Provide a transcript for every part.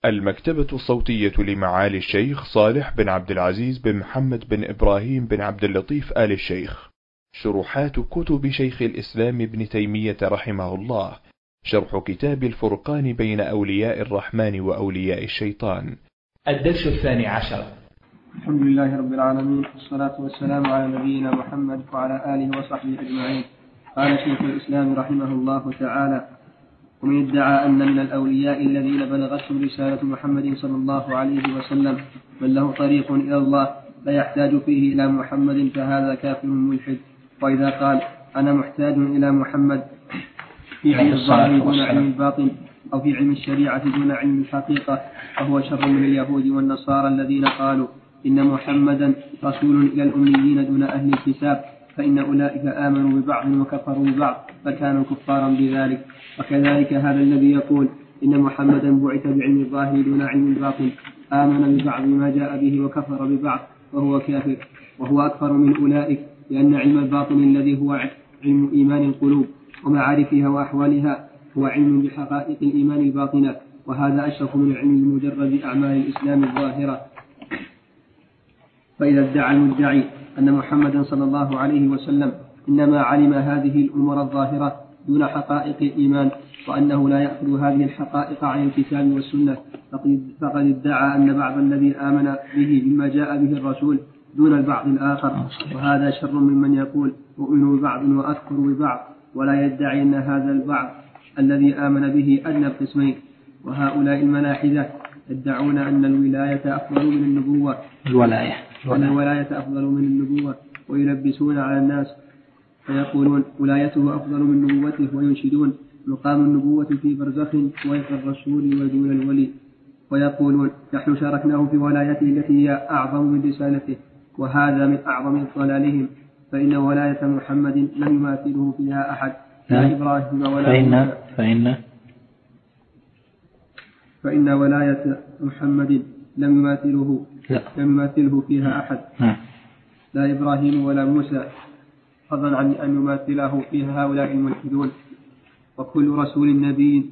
المكتبة الصوتية لمعالي الشيخ صالح بن عبد العزيز بن محمد بن إبراهيم بن عبد اللطيف آل الشيخ. شروحات كتب شيخ الإسلام ابن تيمية رحمه الله. شرح كتاب الفرقان بين أولياء الرحمن وأولياء الشيطان. الدرس 12. الحمد لله رب العالمين، والصلاة والسلام على نبينا محمد وعلى آله وصحبه أجمعين. قال شيخ الإسلام رحمه الله تعالى: ومن ادعى أن من الأولياء الذين بلغتهم رسالة محمد صلى الله عليه وسلم من له طريق إلى الله لا يحتاج فيه إلى محمد فهذا كافر ملحد. وإذا قال أنا محتاج إلى محمد في علم الظاهر دون علم الباطن أو في علم الشريعة دون علم الحقيقة فهو شر من اليهود والنصارى الذين قالوا إن محمدا رسول إلى الأميين دون أهل الكتاب، فإن أولئك آمنوا ببعض وكفروا ببعض فكانوا كفارا بذلك. وكذلك هذا الذي يقول إن محمدا بعث بعلم الظاهر دون علم الباطن آمن ببعض ما جاء به وكفر ببعض وهو كافر، وهو أكثر من أولئك، لأن علم الباطن الذي هو علم إيمان القلوب ومعارفها وأحوالها هو علم بحقائق الإيمان الباطنة، وهذا أشرف من علم المجرد أعمال الإسلام الظاهرة. فإذا ادعى المدعي أن محمدا صلى الله عليه وسلم إنما علم هذه الأمور الظاهرة دون حقائق الإيمان، وأنه لا يأخذ هذه الحقائق عن الكتاب والسنة، فقد ادعى أن بعض الذي آمن به مما جاء به الرسول دون البعض الآخر، وهذا شر ممن يقول أؤمن ببعض وأكفر ببعض ولا يدعي أن هذا البعض الذي آمن به أدنى القسمين. وهؤلاء الملاحدة يدعون أن الولاية أفضل من النبوة أفضل من النبوة، ويلبسون على الناس فيقولون ولايته أفضل من نبوته، وينشدون مقام النبوة في برزخ ويق الرسول ودون الولي، ويقولون نحن شاركناه في ولايته التي هي أعظم من رسالته، وهذا من أعظم ضلالهم، فإن ولاية محمد لم يماثله فيها أحد لا إبراهيم ولا فإن ولاية محمد لم يماثله فيها أحد لا إبراهيم ولا موسى، فضلا عن أن يماثله فيها هؤلاء الملحدون. وكل رسول نبي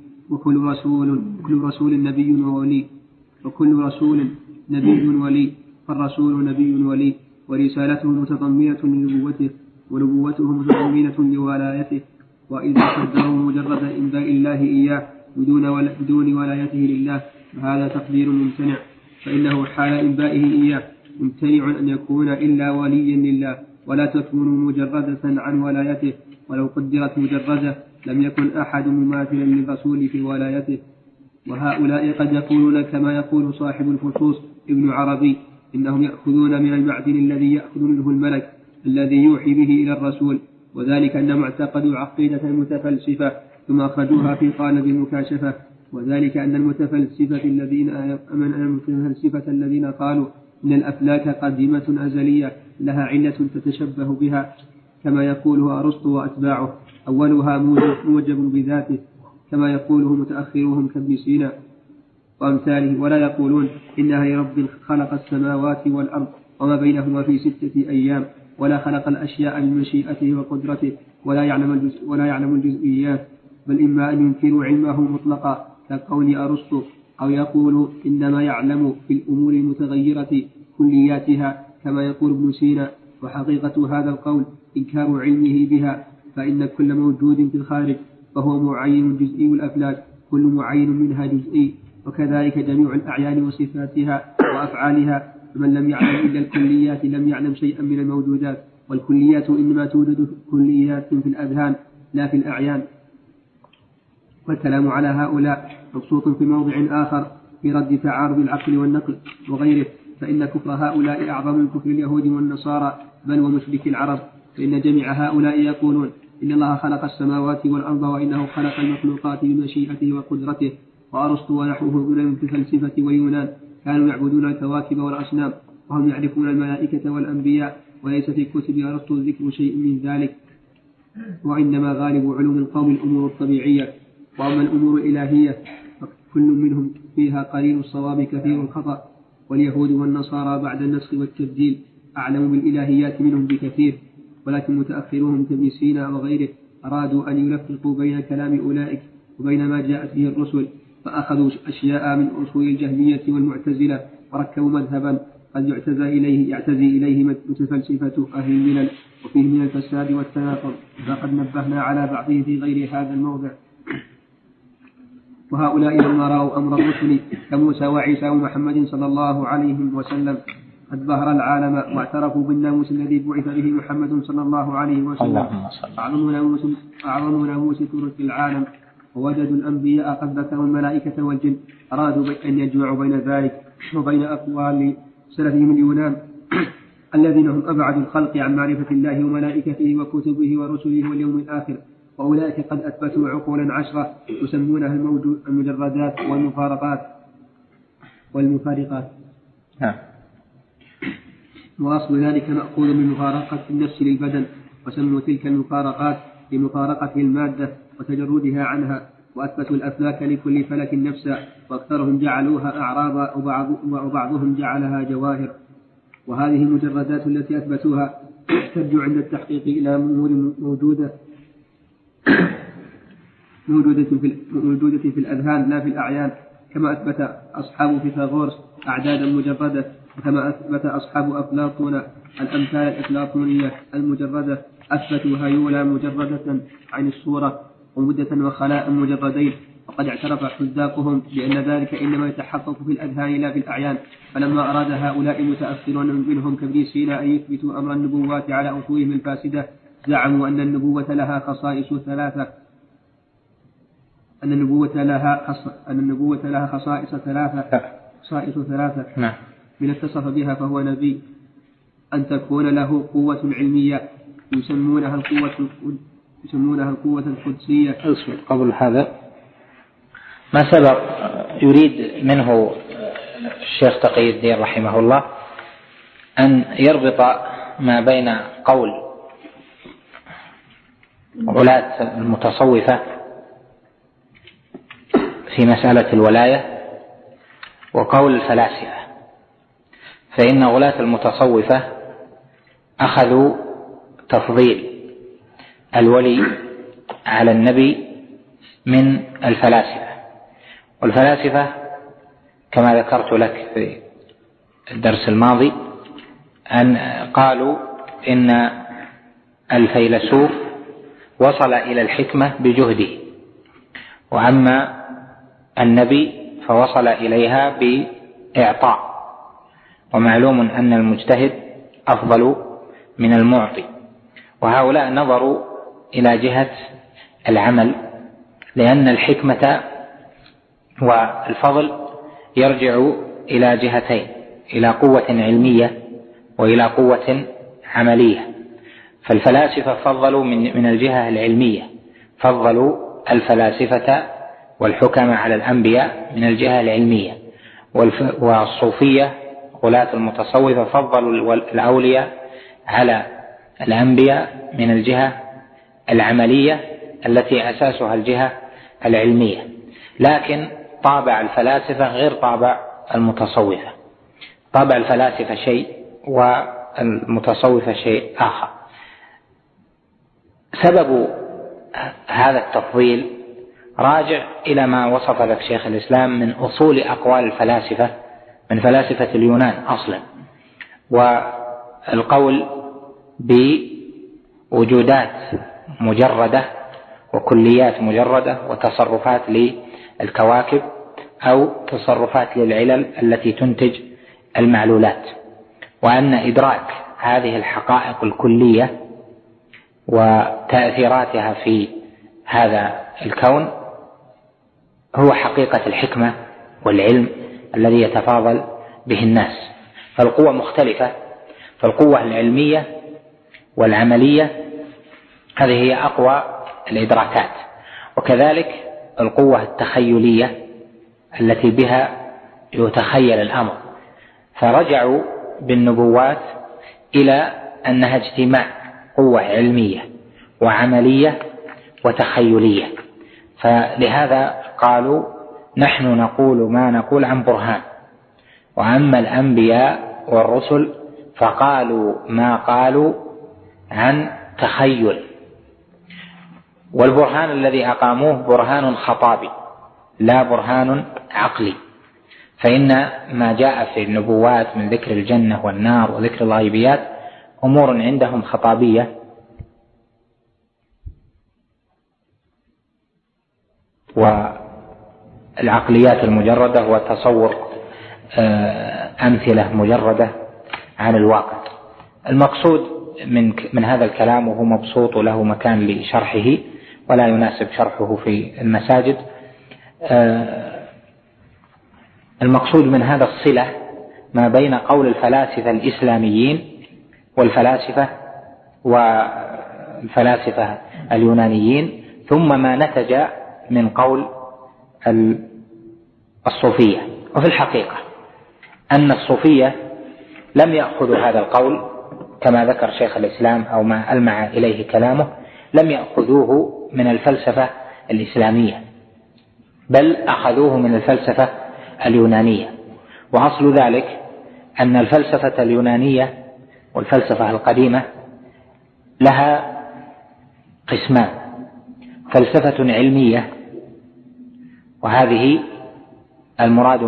ولي، فالرسول نبي ولي، ورسالته متضمنة لنبوته ونبوته متضمنة لولايته. وإذا قدروا مجرد إنباء الله إياه بدون ولايته لله فهذا تقدير ممتنع، فإنه حال إنبائه إياه ممتنع أن يكون إلا وليا لله، ولا تكون مجردة عن ولايته، ولو قدرت مجردة لم يكن أحد مماثلا للرسول في ولايته. وهؤلاء قد يقولون كما يقول صاحب الفصوص ابن عربي إنهم يأخذون من المعدن الذي يأخذ منه الملك الذي يوحي به إلى الرسول، وذلك أنهم اعتقدوا عقيدة المتفلسفة ثم أخرجوها في قالب المكاشفة، وذلك أن المتفلسفة الذين قالوا إن الأفلاك قديمة أزلية لها علة تتشبه بها كما يقوله أرسطو وأتباعه، أولها موجب بذاته كما يقوله متأخرهم كابن سينا وأمثاله، ولا يقولون إنها لرب خلق السماوات والأرض وما بينهما في 6 أيام، ولا خلق الأشياء بمشيئته وقدرته، ولا يعلم الجزئيات، بل إما أن ينكروا علمه مطلقا كقول أرسطو، أو يقول إنما يعلم في الأمور المتغيرة كلياتها كما يقول ابن سينا. وحقيقة هذا القول إنكار علمه بها، فإن كل موجود في الخارج فهو معين جزئي الأفلاك، كل معين منها جزئي، وكذلك جميع الأعيان وصفاتها وأفعالها، فمن لم يعلم إلا الكليات لم يعلم شيئا من الموجودات، والكليات إنما توجد كليات في الأذهان لا في الأعيان. والكلام على هؤلاء مبسوط في موضع آخر في رد تعارض العقل والنقل وغيره، فإن كفر هؤلاء أعظم من كفر اليهود والنصارى بل ومشرك العرب، فإن جميع هؤلاء يقولون إن الله خلق السماوات والأرض وإنه خلق المخلوقات بمشيئته وقدرته. وأرسطو ونحوه من المتفلسفة واليونان كانوا يعبدون الكواكب والأصنام، وهم يعرفون الملائكة والأنبياء، وليس في كتب أرسطو ذكر شيء من ذلك، وإنما غالب علوم القوم الأمور الطبيعية. وأما الأمور الإلهية فكل منهم فيها قليل الصواب كثير الخطأ، واليهود والنصارى بعد النسخ والتبديل أعلم بالإلهيات منهم بكثير، ولكن متأخرون كابن سينا وغيره أرادوا أن يلفقوا بين كلام أولئك وبين ما جاءت به الرسل، فأخذوا أشياء من أصول الجهمية والمعتزلة وركبوا مذهبا قد يعتزي إليه متفلسفة أهل الملل وفيه من الفساد والتناقض، فقد نبهنا على بعضه في غير هذا الموضع. وهؤلاء لما رأوا أمر الرسل كموسى وعيسى ومحمد صلى الله عليه وسلم قد ظهر العالم واعترفوا بالناموس الذي بعث به محمد صلى الله عليه وسلم، أعظم ناموس ترك العالم، ووجدوا الأنبياء قد ذكروا الملائكة والجن، أرادوا أن يجمعوا بين ذلك وبين أقوال سلفهم اليونان الذين هم أبعد الخلق عن معرفة الله وملائكته وكتبه ورسله واليوم الآخر. وأولئك قد أثبتوا عقولا 10 يسمونها المجردات والمفارقات. وأصل ذلك مأخوذ من مفارقة النفس للبدن، وسموا تلك المفارقات لمفارقة المادة وتجردها عنها، وأثبتوا الأفلاك لكل فلك نفسا، وأكثرهم جعلوها أعراضا وبعضهم جعلها جواهر. وهذه المجردات التي أثبتوها ترجع عند التحقيق إلى أمور موجودة في الأذهان لا في الأعيان، كما أثبت أصحاب فيثاغورس أعدادا مجردة، وكما أثبت أصحاب أفلاطون الأمثال الأفلاطونية المجردة، أثبتوا هيولا مجردة عن الصورة ومدة وخلاء مجردين. وقد اعترف حذاقهم بأن ذلك إنما يتحقق في الأذهان لا في الأعيان. فلما أراد هؤلاء المتأخرون منهم كابن سينا أن يثبتوا أمر النبوات على أصولهم الفاسدة، زعموا أن النبوة لها خصائص ثلاثة، خصائص ثلاثة من اتصف بها فهو نبي: أن تكون له قوة علمية يسمونها القوة القدسية. قبل هذا ما سبق يريد منه الشيخ تقي الدين رحمه الله أن يربط ما بين قول غلاة المتصوفة في مسألة الولاية وقول الفلاسفة. فإن غلاة المتصوفة أخذوا تفضيل الولي على النبي من الفلاسفة، والفلاسفة كما ذكرت لك في الدرس الماضي أن قالوا إن الفيلسوف وصل إلى الحكمة بجهده، وأما النبي فوصل إليها بإعطاء، ومعلوم أن المجتهد أفضل من المعطي. وهؤلاء نظروا إلى جهة العمل، لأن الحكمة والفضل يرجع إلى جهتين: إلى قوة علمية وإلى قوة عملية. فالفلاسفة فضلوا من الجهة العلمية، فضلوا الفلاسفة والحكماء على الأنبياء من الجهة العلمية، والصوفية غلاة المتصوفة فضلوا الأولياء على الأنبياء من الجهة العملية التي أساسها الجهة العلمية. لكن طابع الفلاسفة غير طابع المتصوفة، طابع الفلاسفة شيء والمتصوفة شيء آخر. سبب هذا التفضيل راجع إلى ما وصف لك شيخ الإسلام من أصول أقوال الفلاسفة من فلاسفة اليونان أصلا، والقول بوجودات مجردة وكليات مجردة وتصرفات للكواكب أو تصرفات للعلل التي تنتج المعلولات، وأن إدراك هذه الحقائق الكلية وتأثيراتها في هذا الكون هو حقيقة الحكمة والعلم الذي يتفاضل به الناس. فالقوة مختلفة، فالقوة العلمية والعملية هذه هي أقوى الإدراكات، وكذلك القوة التخيلية التي بها يتخيل الأمر. فرجعوا بالنبوات إلى أنها اجتماع قوة علمية وعملية وتخيلية. فلهذا قالوا: نحن نقول ما نقول عن برهان، وأما الأنبياء والرسل فقالوا ما قالوا عن تخيل. والبرهان الذي أقاموه برهان خطابي، لا برهان عقلي. فإن ما جاء في النبوات من ذكر الجنة والنار وذكر الغيبيات أمور عندهم خطابية، والعقليات المجردة هو تصور أمثلة مجردة عن الواقع. المقصود من هذا الكلام، وهو مبسوط له مكان لشرحه ولا يناسب شرحه في المساجد، المقصود من هذا الصلة ما بين قول الفلاسفة الإسلاميين والفلاسفة اليونانيين، ثم ما نتج من قول الصوفية. وفي الحقيقة أن الصوفية لم يأخذوا هذا القول كما ذكر شيخ الإسلام أو ما ألمع إليه كلامه، لم يأخذوه من الفلسفة الإسلامية، بل أخذوه من الفلسفة اليونانية. وأصل ذلك أن الفلسفة اليونانية والفلسفة القديمة لها قسمان: فلسفة علمية، وهذه المراد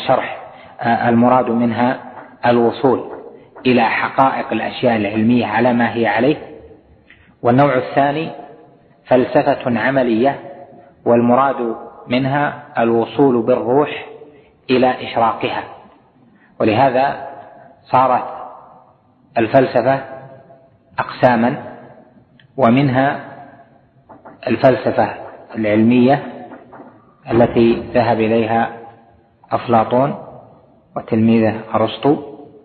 منها الوصول إلى حقائق الأشياء العلمية على ما هي عليه. والنوع الثاني فلسفة عملية، والمراد منها الوصول بالروح إلى إشراقها. ولهذا صارت الفلسفة أقساما، ومنها الفلسفة العلمية التي ذهب إليها أفلاطون وتلميذه أرسطو،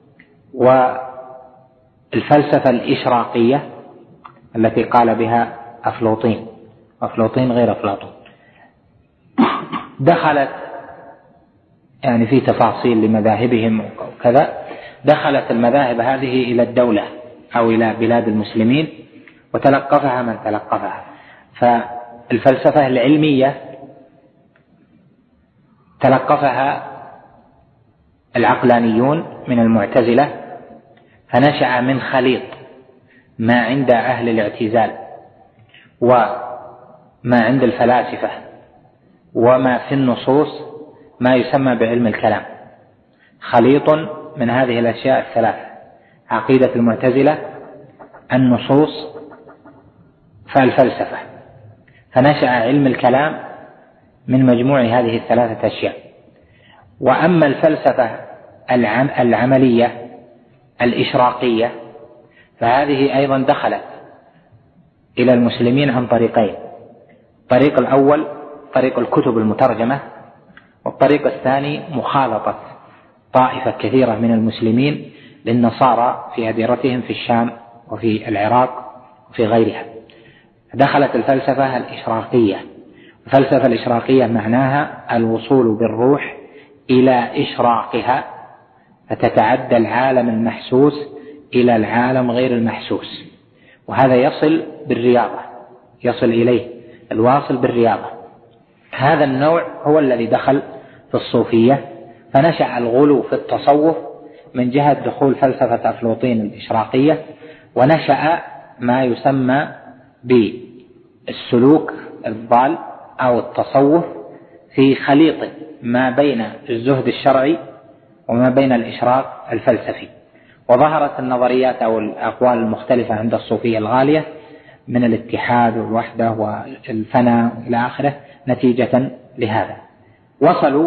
والفلسفة الإشراقية التي قال بها أفلاطين غير أفلاطون. دخلت يعني في تفاصيل لمذاهبهم وكذا، دخلت المذاهب هذه إلى الدولة أو إلى بلاد المسلمين وتلقفها من تلقفها. فالفلسفة العلمية تلقفها العقلانيون من المعتزلة، فنشأ من خليط ما عند أهل الاعتزال وما عند الفلاسفة وما في النصوص ما يسمى بعلم الكلام، خليط من هذه الأشياء الثلاثة: عقيدة المعتزلة، النصوص، فالفلسفة. فنشأ علم الكلام من مجموع هذه الثلاثة أشياء. وأما الفلسفة العملية الإشراقية فهذه أيضا دخلت إلى المسلمين عن طريقين: الطريق الأول طريق الكتب المترجمة، والطريق الثاني مخالطة طائفة كثيرة من المسلمين للنصارى في أديرتهم في الشام وفي العراق وفي غيرها. دخلت الفلسفة الإشراقية. الفلسفة الإشراقية معناها الوصول بالروح إلى إشراقها، فتتعدى العالم المحسوس إلى العالم غير المحسوس، وهذا يصل إليه الواصل بالرياضة. هذا النوع هو الذي دخل في الصوفية، فنشأ الغلو في التصوف من جهة دخول فلسفة أفلاطين الإشراقية، ونشأ ما يسمى بالسلوك الضال أو التصوف في خليط ما بين الزهد الشرعي وما بين الإشراق الفلسفي. وظهرت النظريات أو الأقوال المختلفة عند الصوفية الغالية من الاتحاد والوحدة والفناء إلى آخره نتيجة لهذا. وصلوا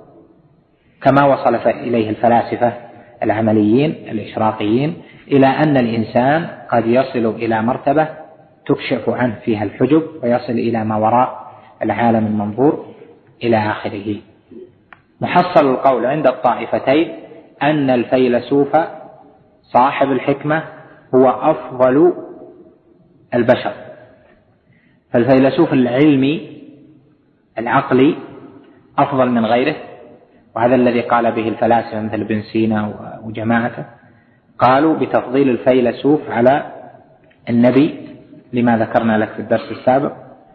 كما وصل إليه الفلاسفة العمليين الإشراقيين إلى أن الإنسان قد يصل إلى مرتبة تكشف عنه فيها الحجب، ويصل إلى ما وراء العالم المنظور إلى آخره. محصل القول عند الطائفتين أن الفيلسوف صاحب الحكمة هو أفضل البشر. فالفيلسوف العلمي العقلي أفضل من غيره، وهذا الذي قال به الفلاسفة مثل ابن سينا وجماعته، قالوا بتفضيل الفيلسوف على النبي لما ذكرنا لك في الدرس السابق.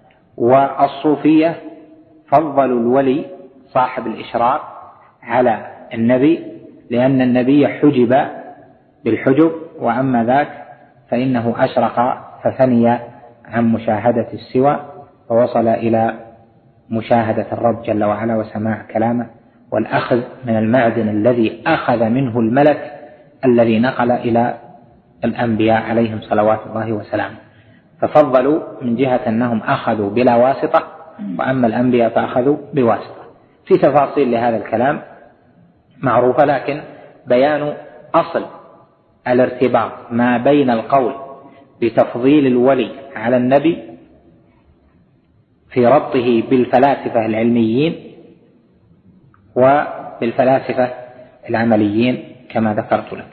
والصوفية فضلوا الولي صاحب الإشراق على النبي، لأن النبي حجب بالحجب، وأما ذاك فإنه أشرق ففني عن مشاهدة السوى، فوصل إلى مشاهدة الرب جل وعلا وسماع كلامه، والأخذ من المعدن الذي أخذ منه الملك الذي نقل إلى الأنبياء عليهم صلوات الله وسلامه. ففضلوا من جهة أنهم أخذوا بلا واسطة، وأما الأنبياء فأخذوا بواسطة. في تفاصيل لهذا الكلام معروفة، لكن بيان أصل الارتباط ما بين القول بتفضيل الولي على النبي في ربطه بالفلاسفة العلميين وبالفلاسفة العمليين كما ذكرت لك.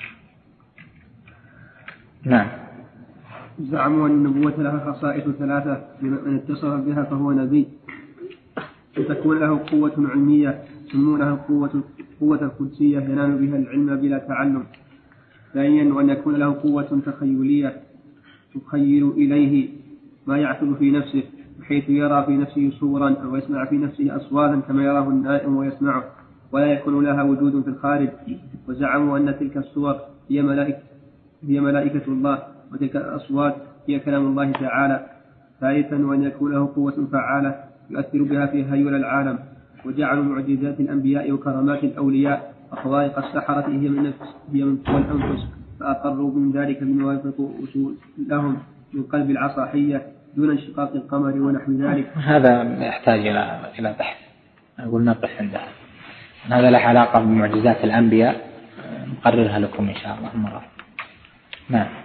نعم. زعموا أن النبوة لها خصائص ثلاثة، من اتصف بها فهو نبي، وتكون له قوة علمية يسمونها قوة القدسية ينال بها العلم بلا تعلم. ثانيا، وأن يكون له قوة تخيلية تخيل إليه ما يعثر في نفسه، بحيث يرى في نفسه صورا أو يسمع في نفسه أصواتا كما يراه النائم ويسمعه، ولا يكون لها وجود في الخارج. وزعموا أن تلك الصور هي ملائكة الله، وتلك الأصوات هي كلام الله تعالى. ثالثا، وأن يكون له قوة فعالة يؤثر بها في هيول العالم. وجعلوا معجزات الأنبياء وكرامات الأولياء وخوارق السحرة هي من قوى الأنفس، فأقروا من ذلك بما يوافق أصولهم من قلب العصاحية دون انشقاق القمر ونحو ذلك. هذا يحتاج إلى بحث، أقول نقف عندها. هذا له علاقة بمعجزات الأنبياء، نقررها لكم إن شاء الله مرة. نعم.